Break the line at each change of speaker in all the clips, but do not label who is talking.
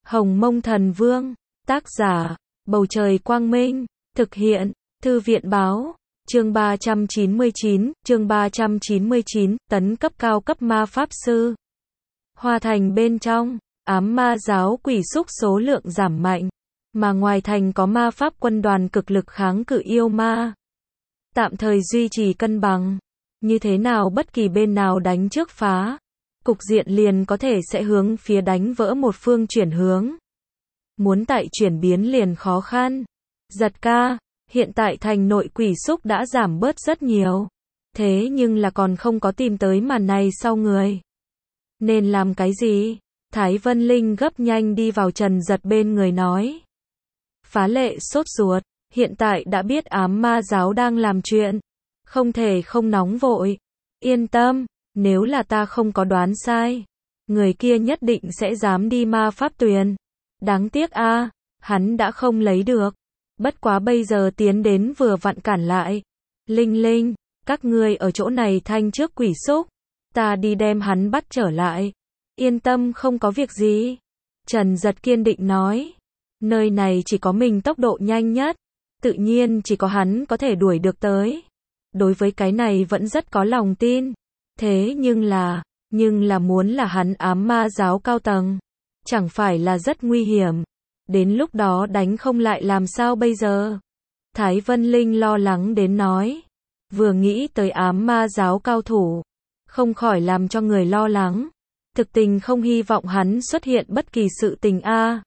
Hồng Mông Thần Vương, tác giả, Bầu Trời Quang Minh, thực hiện, Thư viện Báo, chương 399, tấn cấp cao cấp ma pháp sư. Hoa thành bên trong, ám ma giáo quỷ xúc số lượng giảm mạnh, mà ngoài thành có ma pháp quân đoàn cực lực kháng cự yêu ma. Tạm thời duy trì cân bằng, như thế nào bất kỳ bên nào đánh trước phá, cục diện liền có thể sẽ hướng phía đánh vỡ một phương chuyển hướng. Muốn tại chuyển biến liền khó khăn. Giật ca, hiện tại thành nội quỷ xúc đã giảm bớt rất nhiều. Thế nhưng là còn không có tìm tới màn này sau người. Nên làm cái gì? Thái Vân Linh gấp nhanh đi vào Trần Giật bên người nói. Phá lệ sốt ruột, hiện tại đã biết ám ma giáo đang làm chuyện. Không thể không nóng vội. Yên tâm, nếu là ta không có đoán sai, người kia nhất định sẽ dám đi ma pháp tuyền. Đáng tiếc a, hắn đã không lấy được. Bất quá bây giờ tiến đến vừa vặn cản lại. Linh Linh, các ngươi ở chỗ này thanh trước quỷ xúc, ta đi đem hắn bắt trở lại. Yên tâm không có việc gì. Trần Giật kiên định nói. Nơi này chỉ có mình tốc độ nhanh nhất, tự nhiên chỉ có hắn có thể đuổi được tới. Đối với cái này vẫn rất có lòng tin. Thế nhưng là muốn là hắn ám ma giáo cao tầng, chẳng phải là rất nguy hiểm. Đến lúc đó đánh không lại làm sao bây giờ? Thái Vân Linh lo lắng đến nói. Vừa nghĩ tới ám ma giáo cao thủ, không khỏi làm cho người lo lắng. Thực tình không hy vọng hắn xuất hiện bất kỳ sự tình a.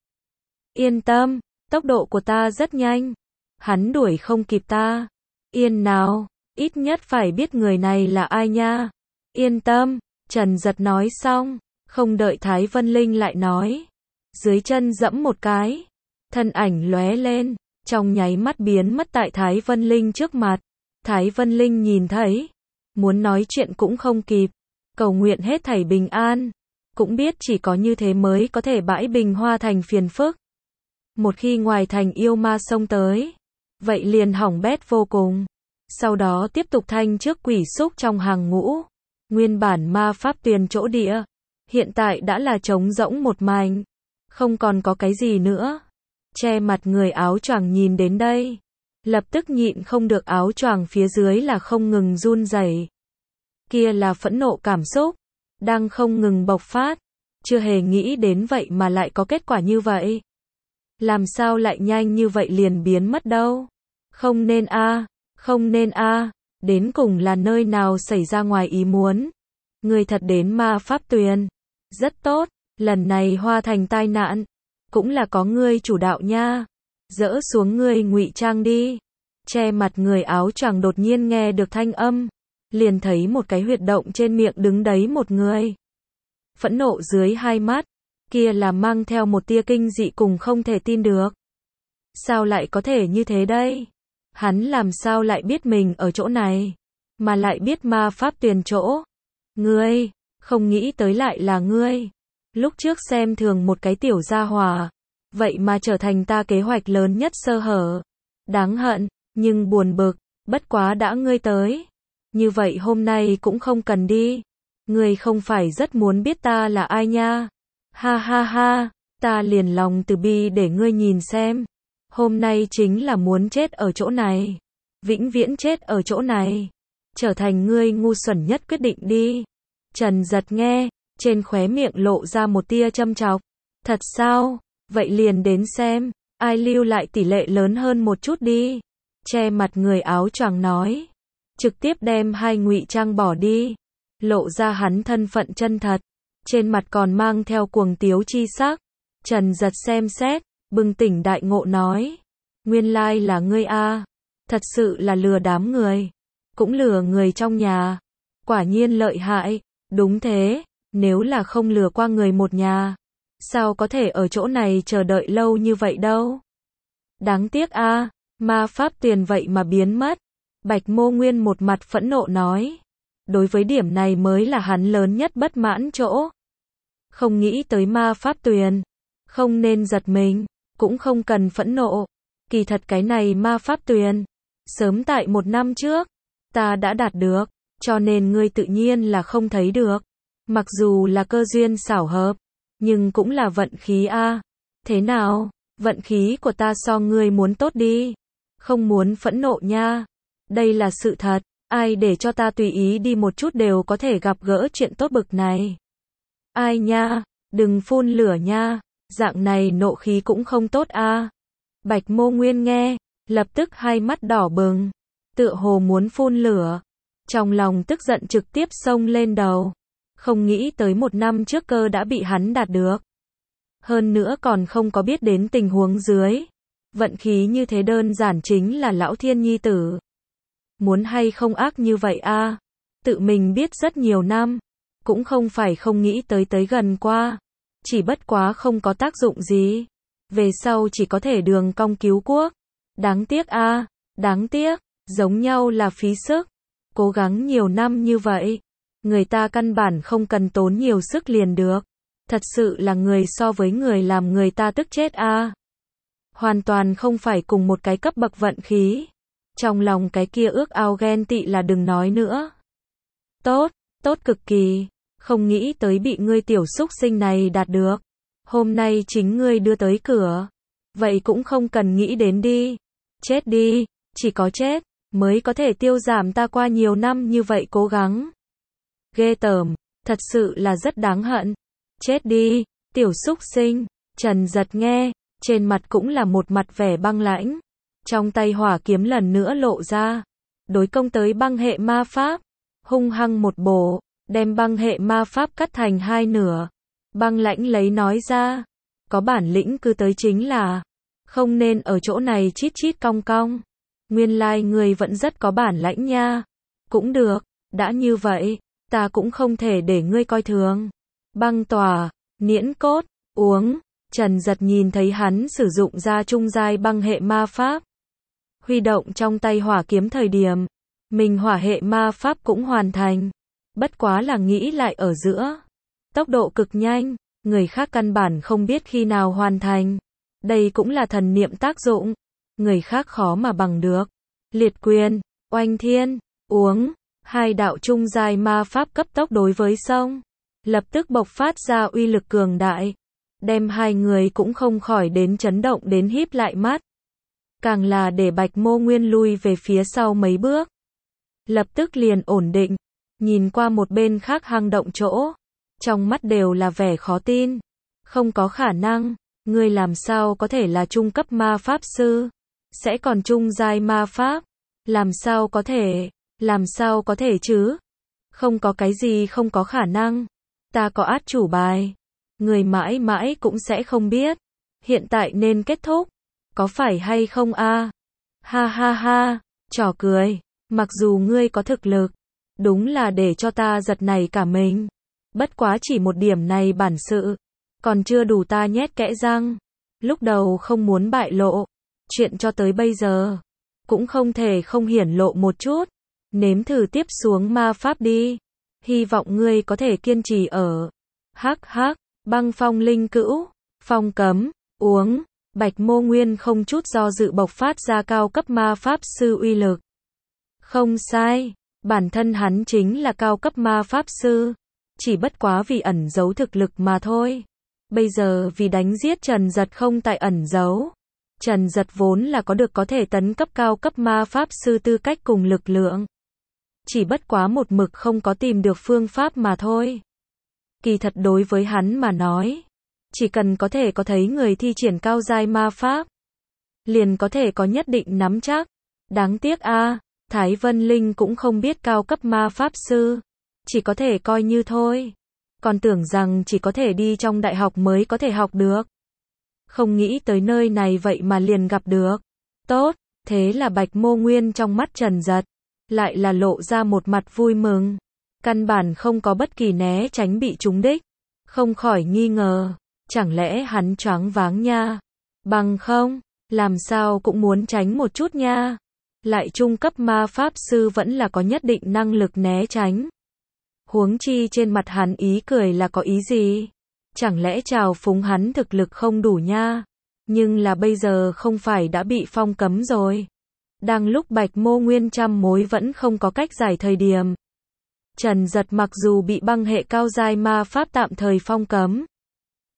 Yên tâm, tốc độ của ta rất nhanh. Hắn đuổi không kịp ta. Yên nào, ít nhất phải biết người này là ai nha. Yên tâm, Trần Giật nói xong, không đợi Thái Vân Linh lại nói. Dưới chân dẫm một cái, thân ảnh lóe lên, trong nháy mắt biến mất tại Thái Vân Linh trước mặt. Thái Vân Linh nhìn thấy, muốn nói chuyện cũng không kịp, cầu nguyện hết thảy bình an, cũng biết chỉ có như thế mới có thể bãi bình Hoa thành phiền phức. Một khi ngoài thành yêu ma xông tới, vậy liền hỏng bét vô cùng. Sau đó tiếp tục thanh trước quỷ xúc trong hàng ngũ. Nguyên bản ma pháp tuyền chỗ địa, hiện tại đã là trống rỗng một mảnh, không còn có cái gì nữa. Che mặt người áo choàng nhìn đến đây, lập tức nhịn không được, áo choàng phía dưới là không ngừng run rẩy. Kia là phẫn nộ cảm xúc, đang không ngừng bộc phát, chưa hề nghĩ đến vậy mà lại có kết quả như vậy. Làm sao lại nhanh như vậy liền biến mất đâu? Không nên a, không nên a. Đến cùng là nơi nào xảy ra ngoài ý muốn? Ngươi thật đến ma pháp tuyền. Rất tốt, lần này Hoa thành tai nạn, cũng là có ngươi chủ đạo nha. Dỡ xuống ngươi ngụy trang đi. Che mặt người áo choàng đột nhiên nghe được thanh âm, liền thấy một cái huyệt động trên miệng đứng đấy một người. Phẫn nộ dưới hai mắt, kia là mang theo một tia kinh dị cùng không thể tin được. Sao lại có thể như thế đây? Hắn làm sao lại biết mình ở chỗ này, mà lại biết ma pháp tuyền chỗ? Ngươi, không nghĩ tới lại là ngươi. Lúc trước xem thường một cái tiểu gia hỏa, vậy mà trở thành ta kế hoạch lớn nhất sơ hở. Đáng hận, nhưng buồn bực, bất quá đã ngươi tới. Như vậy hôm nay cũng không cần đi. Ngươi không phải rất muốn biết ta là ai nha. Ha ha ha, ta liền lòng từ bi để ngươi nhìn xem. Hôm nay chính là muốn chết ở chỗ này. Vĩnh viễn chết ở chỗ này. Trở thành ngươi ngu xuẩn nhất quyết định đi. Trần Giật nghe, trên khóe miệng lộ ra một tia châm chọc. Thật sao? Vậy liền đến xem, ai lưu lại tỷ lệ lớn hơn một chút đi. Che mặt người áo choàng nói. Trực tiếp đem hai ngụy trang bỏ đi. Lộ ra hắn thân phận chân thật. Trên mặt còn mang theo cuồng tiếu chi sắc. Trần Giật xem xét, bừng tỉnh đại ngộ nói. Nguyên lai là ngươi a. Thật sự là lừa đám người. Cũng lừa người trong nhà. Quả nhiên lợi hại. Đúng thế, nếu là không lừa qua người một nhà, sao có thể ở chỗ này chờ đợi lâu như vậy đâu. Đáng tiếc a, ma pháp tuyền vậy mà biến mất. Bạch Mô Nguyên một mặt phẫn nộ nói. Đối với điểm này mới là hắn lớn nhất bất mãn chỗ. Không nghĩ tới ma pháp tuyền. Không nên giật mình, cũng không cần phẫn nộ. Kỳ thật cái này ma pháp tuyền, sớm tại 1 năm trước, ta đã đạt được, cho nên ngươi tự nhiên là không thấy được. Mặc dù là cơ duyên xảo hợp, nhưng cũng là vận khí a. Thế nào, vận khí của ta so ngươi muốn tốt đi. Không muốn phẫn nộ nha. Đây là sự thật, ai để cho ta tùy ý đi một chút đều có thể gặp gỡ chuyện tốt bực này. Ai nha, đừng phun lửa nha, dạng này nộ khí cũng không tốt a. Bạch Mô Nguyên nghe, lập tức hai mắt đỏ bừng, tựa hồ muốn phun lửa. Trong lòng tức giận trực tiếp xông lên đầu. Không nghĩ tới 1 năm trước cơ đã bị hắn đạt được. Hơn nữa còn không có biết đến tình huống dưới. Vận khí như thế đơn giản chính là lão thiên nhi tử. Muốn hay không ác như vậy a? Tự mình biết rất nhiều năm. Cũng không phải không nghĩ tới gần qua. Chỉ bất quá không có tác dụng gì. Về sau chỉ có thể đường cong cứu quốc. Đáng tiếc a, đáng tiếc, giống nhau là phí sức. Cố gắng nhiều năm như vậy. Người ta căn bản không cần tốn nhiều sức liền được. Thật sự là người so với người làm người ta tức chết a. Hoàn toàn không phải cùng một cái cấp bậc vận khí. Trong lòng cái kia ước ao ghen tị là đừng nói nữa. Tốt, tốt cực kỳ. Không nghĩ tới bị ngươi tiểu xúc sinh này đạt được. Hôm nay chính ngươi đưa tới cửa. Vậy cũng không cần nghĩ đến đi. Chết đi, chỉ có chết mới có thể tiêu giảm ta qua nhiều năm như vậy cố gắng. Ghê tởm, thật sự là rất đáng hận. Chết đi, tiểu xúc sinh. Trần Giật nghe, trên mặt cũng là một mặt vẻ băng lãnh. Trong tay hỏa kiếm lần nữa lộ ra. Đối công tới băng hệ ma pháp. Hung hăng một bổ, đem băng hệ ma pháp cắt thành 2 nửa. Băng lãnh lấy nói ra. Có bản lĩnh cứ tới chính là. Không nên ở chỗ này chít chít cong cong. Nguyên lai người vẫn rất có bản lãnh nha. Cũng được, đã như vậy, ta cũng không thể để ngươi coi thường. Băng tỏa, niễn cốt, uống. Trần Giật nhìn thấy hắn sử dụng ra trung giai băng hệ ma pháp. Huy động trong tay hỏa kiếm thời điểm. Mình hỏa hệ ma pháp cũng hoàn thành. Bất quá là nghĩ lại ở giữa. Tốc độ cực nhanh, người khác căn bản không biết khi nào hoàn thành. Đây cũng là thần niệm tác dụng. Người khác khó mà bằng được. Liệt quyền, oanh thiên, uống. 2 đạo trung giai ma pháp cấp tốc đối với sông. Lập tức bộc phát ra uy lực cường đại. Đem 2 người cũng không khỏi đến chấn động đến híp lại mắt. Càng là để Bạch Mô Nguyên lui về phía sau mấy bước. Lập tức liền ổn định. Nhìn qua một bên khác hang động chỗ. Trong mắt đều là vẻ khó tin. Không có khả năng. Ngươi làm sao có thể là trung cấp ma pháp sư? Sẽ còn trung giai ma pháp? Làm sao có thể? Làm sao có thể chứ? Không có cái gì không có khả năng. Ta có át chủ bài. Người mãi mãi cũng sẽ không biết. Hiện tại nên kết thúc. Có phải hay không a? Ha ha ha, trò cười. Mặc dù ngươi có thực lực. Đúng là để cho ta giật nảy cả mình. Bất quá chỉ một điểm này bản sự. Còn chưa đủ ta nhét kẽ răng. Lúc đầu không muốn bại lộ. Chuyện cho tới bây giờ. Cũng không thể không hiển lộ một chút. Nếm thử tiếp xuống ma pháp đi. Hy vọng ngươi có thể kiên trì ở. Hắc hắc, băng phong linh cữu. Phong cấm, uống. Bạch Mô Nguyên không chút do dự bộc phát ra cao cấp ma pháp sư uy lực. Không sai. Bản thân hắn chính là cao cấp ma pháp sư. Chỉ bất quá vì ẩn giấu thực lực mà thôi. Bây giờ vì đánh giết Trần Giật không tại ẩn giấu. Trần Giật vốn là có được có thể tấn cấp cao cấp ma pháp sư tư cách cùng lực lượng. Chỉ bất quá một mực không có tìm được phương pháp mà thôi. Kỳ thật đối với hắn mà nói. Chỉ cần có thể có thấy người thi triển cao giai ma pháp. Liền có thể có nhất định nắm chắc. Đáng tiếc a, Thái Vân Linh cũng không biết cao cấp ma pháp sư. Chỉ có thể coi như thôi. Còn tưởng rằng chỉ có thể đi trong đại học mới có thể học được. Không nghĩ tới nơi này vậy mà liền gặp được. Tốt, thế là Bạch Mô Nguyên trong mắt Trần Giật. Lại là lộ ra một mặt vui mừng. Căn bản không có bất kỳ né tránh bị trúng đích. Không khỏi nghi ngờ. Chẳng lẽ hắn choáng váng nha. Bằng không, làm sao cũng muốn tránh một chút nha. Lại trung cấp ma pháp sư vẫn là có nhất định năng lực né tránh. Huống chi trên mặt hắn ý cười là có ý gì? Chẳng lẽ trào phúng hắn thực lực không đủ nha? Nhưng là bây giờ không phải đã bị phong cấm rồi. Đang lúc Bạch Mô Nguyên trăm mối vẫn không có cách giải thời điểm. Trần Giật mặc dù bị băng hệ cao giai ma pháp tạm thời phong cấm.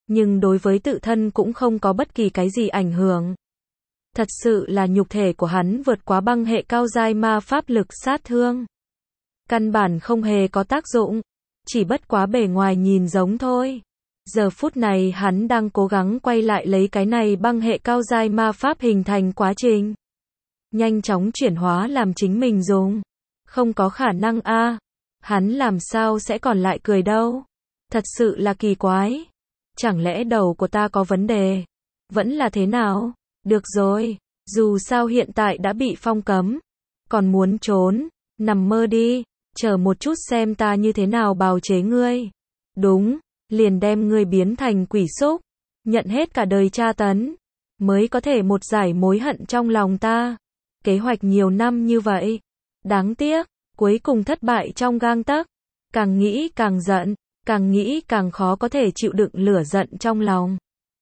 nhưng đối với tự thân cũng không có bất kỳ cái gì ảnh hưởng. Thật sự là nhục thể của hắn vượt quá băng hệ cao giai ma pháp lực sát thương. Căn bản không hề có tác dụng, chỉ bất quá bề ngoài nhìn giống thôi. Giờ phút này hắn đang cố gắng quay lại lấy cái này băng hệ cao giai ma pháp hình thành quá trình. Nhanh chóng chuyển hóa làm chính mình dùng. Không có khả năng a. Hắn làm sao sẽ còn lại cười đâu. Thật sự là kỳ quái. Chẳng lẽ đầu của ta có vấn đề? Vẫn là thế nào? Được rồi, dù sao hiện tại đã bị phong cấm. Còn muốn trốn, nằm mơ đi, chờ một chút xem ta như thế nào bào chế ngươi. Đúng, liền đem ngươi biến thành quỷ xúc, nhận hết cả đời tra tấn, mới có thể một giải mối hận trong lòng ta. Kế hoạch nhiều năm như vậy, đáng tiếc, cuối cùng thất bại trong gang tấc. Càng nghĩ càng giận, càng nghĩ càng khó có thể chịu đựng lửa giận trong lòng.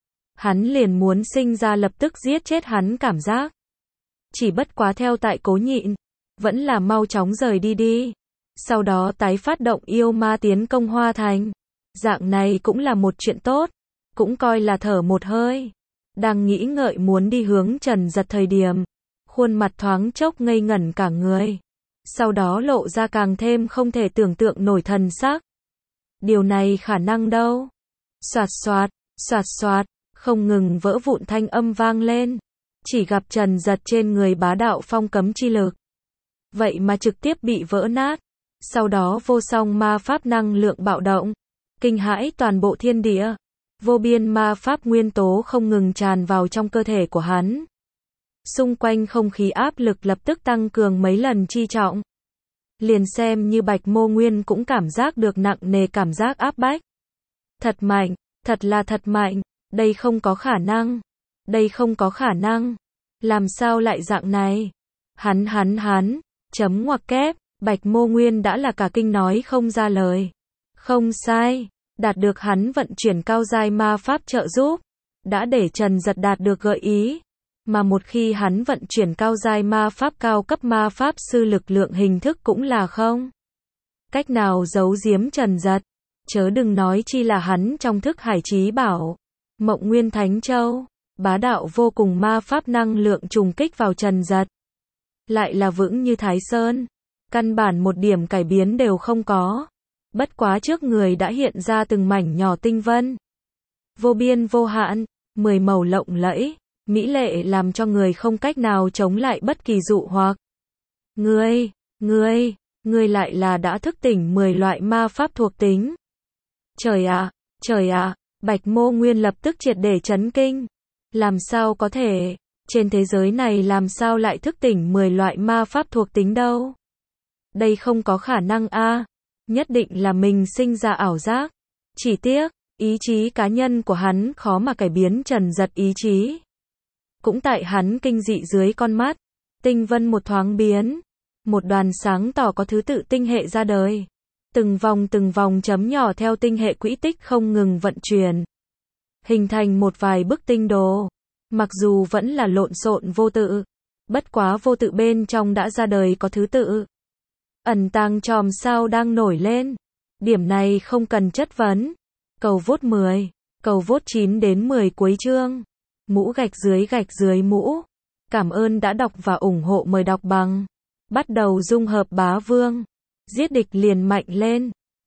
Hắn liền muốn sinh ra lập tức giết chết hắn cảm giác. Chỉ bất quá theo tại cố nhịn, vẫn là mau chóng rời đi đi. Sau đó tái phát động yêu ma tiến công Hoa Thành. Dạng này cũng là một chuyện tốt, cũng coi là thở một hơi. Đang nghĩ ngợi muốn đi hướng Trần Giật thời điểm, khuôn mặt thoáng chốc ngây ngẩn cả người. Sau đó lộ ra càng thêm không thể tưởng tượng nổi thần sắc. Điều này khả năng đâu? Xoạt xoạt, xoạt xoạt, không ngừng vỡ vụn thanh âm vang lên. Chỉ gặp Trần Giật trên người bá đạo phong cấm chi lực. Vậy mà trực tiếp bị vỡ nát. Sau đó vô song ma pháp năng lượng bạo động. Kinh hãi toàn bộ thiên địa. Vô biên ma pháp nguyên tố không ngừng tràn vào trong cơ thể của hắn. Xung quanh không khí áp lực lập tức tăng cường mấy lần chi trọng. Liền xem như Bạch Mô Nguyên cũng cảm giác được nặng nề cảm giác áp bách. Thật mạnh, thật là thật mạnh, đây không có khả năng. Đây không có khả năng. Làm sao lại dạng này? Hắn, chấm ngoặc kép, Bạch Mô Nguyên đã là cả kinh nói không ra lời. Không sai, đạt được hắn vận chuyển cao giai ma pháp trợ giúp, đã để Trần Giật đạt được gợi ý. Mà một khi hắn vận chuyển cao giai ma pháp cao cấp ma pháp sư lực lượng hình thức cũng là không cách nào giấu giếm Trần Giật. Chớ đừng nói chi là hắn trong thức hải trí bảo, Mộng Nguyên Thánh Châu, bá đạo vô cùng ma pháp năng lượng trùng kích vào Trần Giật. Lại là vững như Thái Sơn, căn bản một điểm cải biến đều không có. Bất quá trước người đã hiện ra từng mảnh nhỏ tinh vân. Vô biên vô hạn, 10 màu lộng lẫy, mỹ lệ làm cho người không cách nào chống lại bất kỳ dụ hoặc. Ngươi lại là đã thức tỉnh 10 loại ma pháp thuộc tính. Trời ạ, Bạch Mô Nguyên lập tức triệt để chấn kinh. Làm sao có thể, trên thế giới này làm sao lại thức tỉnh 10 loại ma pháp thuộc tính đâu? Đây không có khả năng a, nhất định là mình sinh ra ảo giác. Chỉ tiếc, ý chí cá nhân của hắn khó mà cải biến Trần Giật ý chí. Cũng tại hắn kinh dị dưới con mắt, tinh vân một thoáng biến, một đoàn sáng tỏ có thứ tự tinh hệ ra đời. Từng vòng chấm nhỏ theo tinh hệ quỹ tích không ngừng vận chuyển, hình thành một vài bức tinh đồ. Mặc dù vẫn là lộn xộn vô tự, bất quá vô tự bên trong đã ra đời có thứ tự. Ẩn tàng chòm sao đang nổi lên. Điểm này không cần chất vấn. Cầu vote 10, cầu vote 9 đến 10 cuối chương. Mũ gạch dưới mũ. Cảm ơn đã đọc và ủng hộ, mời đọc bằng. Bắt đầu dung hợp bá vương. Giết địch liền mạnh lên.